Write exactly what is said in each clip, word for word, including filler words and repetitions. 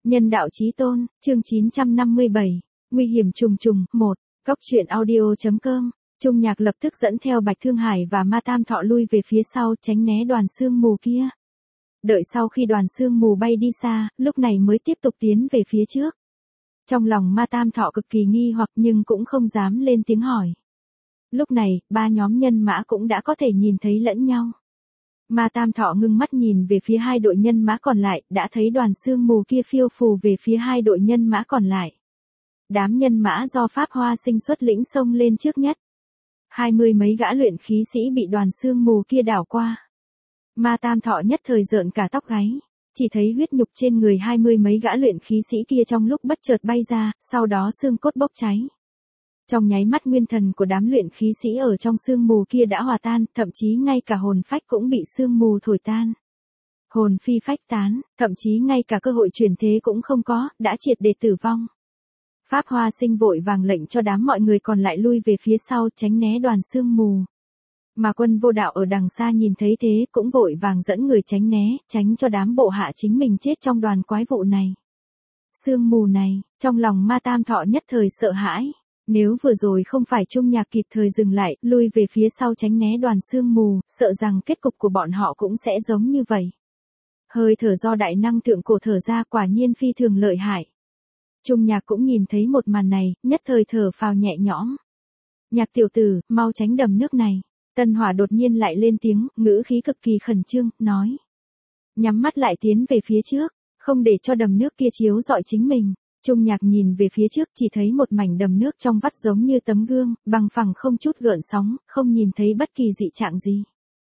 Nhân đạo chí tôn, chương chín trăm năm mươi bảy, nguy hiểm trùng trùng, một, góc truyện audio.com, Trung Nhạc lập tức dẫn theo Bạch Thương Hải và Ma Tam Thọ lui về phía sau tránh né đoàn sương mù kia. Đợi sau khi đoàn sương mù bay đi xa, lúc này mới tiếp tục tiến về phía trước. Trong lòng Ma Tam Thọ cực kỳ nghi hoặc nhưng cũng không dám lên tiếng hỏi. Lúc này, ba nhóm nhân mã cũng đã có thể nhìn thấy lẫn nhau. Ma Tam Thọ ngưng mắt nhìn về phía hai đội nhân mã còn lại, đã thấy đoàn sương mù kia phiêu phù về phía hai đội nhân mã còn lại. Đám nhân mã do Pháp Hoa Sinh xuất lĩnh xông lên trước nhất. Hai mươi mấy gã luyện khí sĩ bị đoàn sương mù kia đảo qua. Ma Tam Thọ nhất thời rợn cả tóc gáy, chỉ thấy huyết nhục trên người hai mươi mấy gã luyện khí sĩ kia trong lúc bất chợt bay ra, sau đó xương cốt bốc cháy. Trong nháy mắt nguyên thần của đám luyện khí sĩ ở trong sương mù kia đã hòa tan, thậm chí ngay cả hồn phách cũng bị sương mù thổi tan. Hồn phi phách tán, thậm chí ngay cả cơ hội chuyển thế cũng không có, đã triệt để tử vong. Pháp Hoa Sinh vội vàng lệnh cho đám mọi người còn lại lui về phía sau tránh né đoàn sương mù. Mà Quân Vô Đạo ở đằng xa nhìn thấy thế cũng vội vàng dẫn người tránh né, tránh cho đám bộ hạ chính mình chết trong đoàn quái vụ này. Sương mù này, trong lòng Ma Tam Thọ nhất thời sợ hãi. Nếu vừa rồi không phải Trung Nhạc kịp thời dừng lại, lui về phía sau tránh né đoàn sương mù, sợ rằng kết cục của bọn họ cũng sẽ giống như vậy. Hơi thở do đại năng thượng cổ thở ra quả nhiên phi thường lợi hại. Trung Nhạc cũng nhìn thấy một màn này, nhất thời thở phào nhẹ nhõm. Nhạc tiểu tử, mau tránh đầm nước này. Tân Hỏa đột nhiên lại lên tiếng, ngữ khí cực kỳ khẩn trương, nói. Nhắm mắt lại tiến về phía trước, không để cho đầm nước kia chiếu rọi chính mình. Trung Nhạc nhìn về phía trước chỉ thấy một mảnh đầm nước trong vắt giống như tấm gương, bằng phẳng không chút gợn sóng, không nhìn thấy bất kỳ dị trạng gì.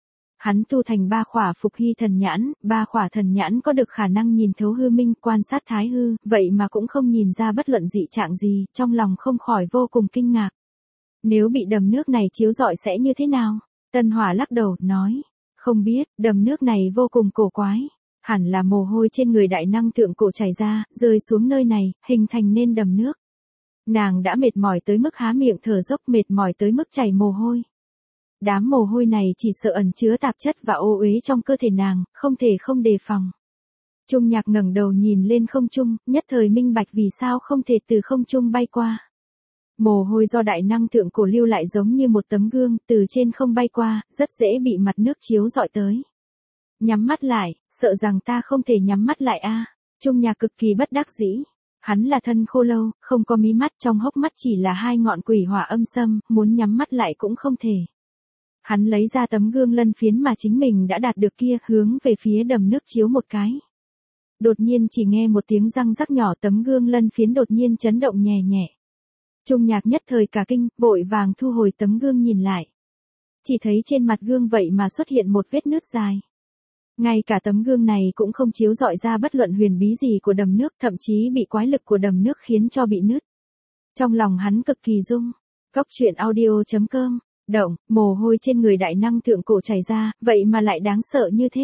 Hắn tu thành ba khỏa phục hy thần nhãn, ba khỏa thần nhãn có được khả năng nhìn thấu hư minh, quan sát thái hư, vậy mà cũng không nhìn ra bất luận dị trạng gì, trong lòng không khỏi vô cùng kinh ngạc. Nếu bị đầm nước này chiếu rọi sẽ như thế nào? Tân Hỏa lắc đầu, nói, không biết, đầm nước này vô cùng cổ quái. Hẳn là mồ hôi trên người đại năng thượng cổ chảy ra, rơi xuống nơi này, hình thành nên đầm nước. Nàng đã mệt mỏi tới mức há miệng thở dốc, mệt mỏi tới mức chảy mồ hôi. Đám mồ hôi này chỉ sợ ẩn chứa tạp chất và ô uế trong cơ thể nàng, không thể không đề phòng. Trung Nhạc ngẩng đầu nhìn lên không trung, nhất thời minh bạch vì sao không thể từ không trung bay qua. Mồ hôi do đại năng thượng cổ lưu lại giống như một tấm gương, từ trên không bay qua, rất dễ bị mặt nước chiếu rọi tới. Nhắm mắt lại, sợ rằng ta không thể nhắm mắt lại a. À. Trung Nhạc cực kỳ bất đắc dĩ. Hắn là thân khô lâu, không có mí mắt, trong hốc mắt chỉ là hai ngọn quỷ hỏa âm sâm, muốn nhắm mắt lại cũng không thể. Hắn lấy ra tấm gương lân phiến mà chính mình đã đạt được kia, hướng về phía đầm nước chiếu một cái. Đột nhiên chỉ nghe một tiếng răng rắc nhỏ, tấm gương lân phiến đột nhiên chấn động nhẹ nhẹ. Trung Nhạc nhất thời cả kinh, vội vàng thu hồi tấm gương nhìn lại. Chỉ thấy trên mặt gương vậy mà xuất hiện một vết nứt dài. Ngay cả tấm gương này cũng không chiếu rọi ra bất luận huyền bí gì của đầm nước, thậm chí bị quái lực của đầm nước khiến cho bị nứt. Trong lòng hắn cực kỳ rung. Góc truyện audio.com, động, mồ hôi trên người đại năng thượng cổ chảy ra, vậy mà lại đáng sợ như thế.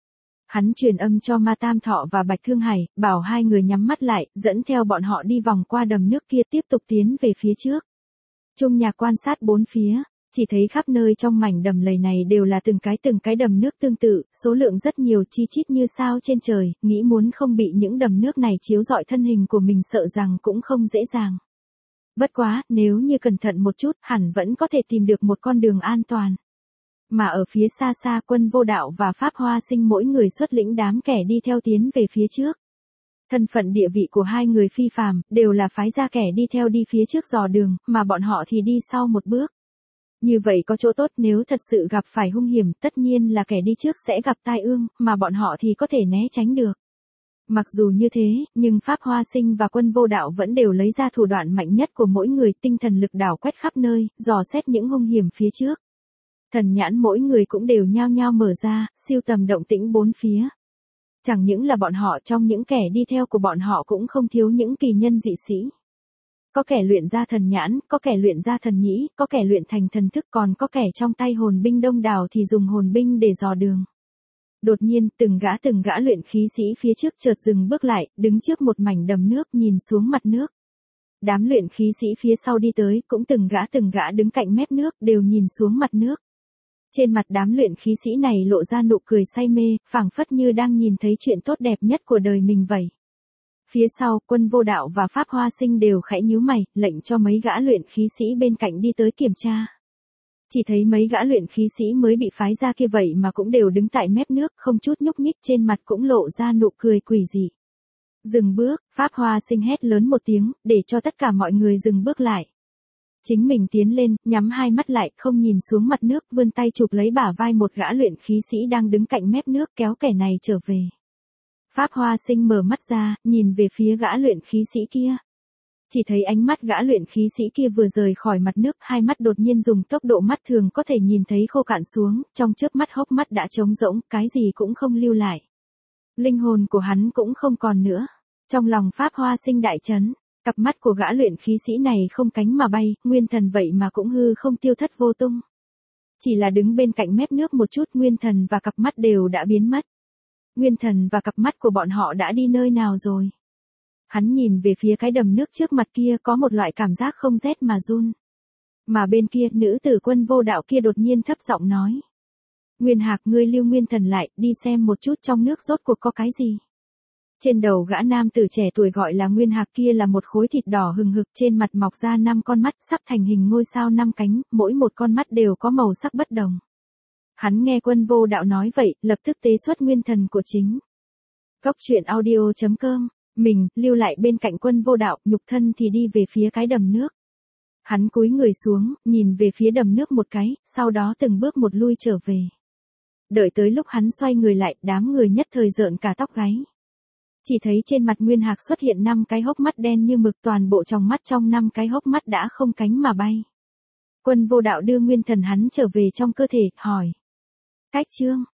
Hắn truyền âm cho Ma Tam Thọ và Bạch Thương Hải, bảo hai người nhắm mắt lại, dẫn theo bọn họ đi vòng qua đầm nước kia tiếp tục tiến về phía trước. Trung Nhạc quan sát bốn phía. Chỉ thấy khắp nơi trong mảnh đầm lầy này đều là từng cái từng cái đầm nước tương tự, số lượng rất nhiều chi chít như sao trên trời, nghĩ muốn không bị những đầm nước này chiếu rọi thân hình của mình sợ rằng cũng không dễ dàng. Bất quá, nếu như cẩn thận một chút, hẳn vẫn có thể tìm được một con đường an toàn. Mà ở phía xa xa Quân Vô Đạo và Pháp Hoa Sinh mỗi người xuất lĩnh đám kẻ đi theo tiến về phía trước. Thân phận địa vị của hai người phi phàm, đều là phái ra kẻ đi theo đi phía trước dò đường, mà bọn họ thì đi sau một bước. Như vậy có chỗ tốt, nếu thật sự gặp phải hung hiểm, tất nhiên là kẻ đi trước sẽ gặp tai ương, mà bọn họ thì có thể né tránh được. Mặc dù như thế, nhưng Pháp Hoa Sinh và Quân Vô Đạo vẫn đều lấy ra thủ đoạn mạnh nhất của mỗi người, tinh thần lực đảo quét khắp nơi, dò xét những hung hiểm phía trước. Thần nhãn mỗi người cũng đều nhao nhao mở ra, siêu tầm động tĩnh bốn phía. Chẳng những là bọn họ, trong những kẻ đi theo của bọn họ cũng không thiếu những kỳ nhân dị sĩ. Có kẻ luyện ra thần nhãn, có kẻ luyện ra thần nhĩ, có kẻ luyện thành thần thức, còn có kẻ trong tay hồn binh đông đảo thì dùng hồn binh để dò đường. Đột nhiên, từng gã từng gã luyện khí sĩ phía trước chợt dừng bước lại, đứng trước một mảnh đầm nước nhìn xuống mặt nước. Đám luyện khí sĩ phía sau đi tới, cũng từng gã từng gã đứng cạnh mép nước, đều nhìn xuống mặt nước. Trên mặt đám luyện khí sĩ này lộ ra nụ cười say mê, phảng phất như đang nhìn thấy chuyện tốt đẹp nhất của đời mình vậy. Phía sau, Quân Vô Đạo và Pháp Hoa Sinh đều khẽ nhíu mày, lệnh cho mấy gã luyện khí sĩ bên cạnh đi tới kiểm tra. Chỉ thấy mấy gã luyện khí sĩ mới bị phái ra kia vậy mà cũng đều đứng tại mép nước, không chút nhúc nhích, trên mặt cũng lộ ra nụ cười quỷ dị. Dừng bước, Pháp Hoa Sinh hét lớn một tiếng, để cho tất cả mọi người dừng bước lại. Chính mình tiến lên, nhắm hai mắt lại, không nhìn xuống mặt nước, vươn tay chụp lấy bả vai một gã luyện khí sĩ đang đứng cạnh mép nước, kéo kẻ này trở về. Pháp Hoa Sinh mở mắt ra, nhìn về phía gã luyện khí sĩ kia. Chỉ thấy ánh mắt gã luyện khí sĩ kia vừa rời khỏi mặt nước, hai mắt đột nhiên dùng tốc độ mắt thường có thể nhìn thấy khô cạn xuống, trong chớp mắt hốc mắt đã trống rỗng, cái gì cũng không lưu lại. Linh hồn của hắn cũng không còn nữa. Trong lòng Pháp Hoa Sinh đại chấn, cặp mắt của gã luyện khí sĩ này không cánh mà bay, nguyên thần vậy mà cũng hư không tiêu thất vô tung. Chỉ là đứng bên cạnh mép nước một chút, nguyên thần và cặp mắt đều đã biến mất. Nguyên thần và cặp mắt của bọn họ đã đi nơi nào rồi? Hắn nhìn về phía cái đầm nước trước mặt kia, có một loại cảm giác không rét mà run. Mà bên kia, nữ tử Quân Vô Đạo kia đột nhiên thấp giọng nói. Nguyên Hạc, ngươi lưu nguyên thần lại, đi xem một chút trong nước rốt cuộc có cái gì. Trên đầu gã nam tử trẻ tuổi gọi là Nguyên Hạc kia là một khối thịt đỏ hừng hực, trên mặt mọc ra năm con mắt sắp thành hình ngôi sao năm cánh, mỗi một con mắt đều có màu sắc bất đồng. Hắn nghe Quân Vô Đạo nói vậy, lập tức tế xuất nguyên thần của chính. Góc truyện audio chấm com, mình, lưu lại bên cạnh Quân Vô Đạo, nhục thân thì đi về phía cái đầm nước. Hắn cúi người xuống, nhìn về phía đầm nước một cái, sau đó từng bước một lui trở về. Đợi tới lúc hắn xoay người lại, đám người nhất thời rợn cả tóc gáy. Chỉ thấy trên mặt Nguyên Hạc xuất hiện năm cái hốc mắt đen như mực, toàn bộ tròng mắt trong năm cái hốc mắt đã không cánh mà bay. Quân Vô Đạo đưa nguyên thần hắn trở về trong cơ thể, hỏi. Cách chương,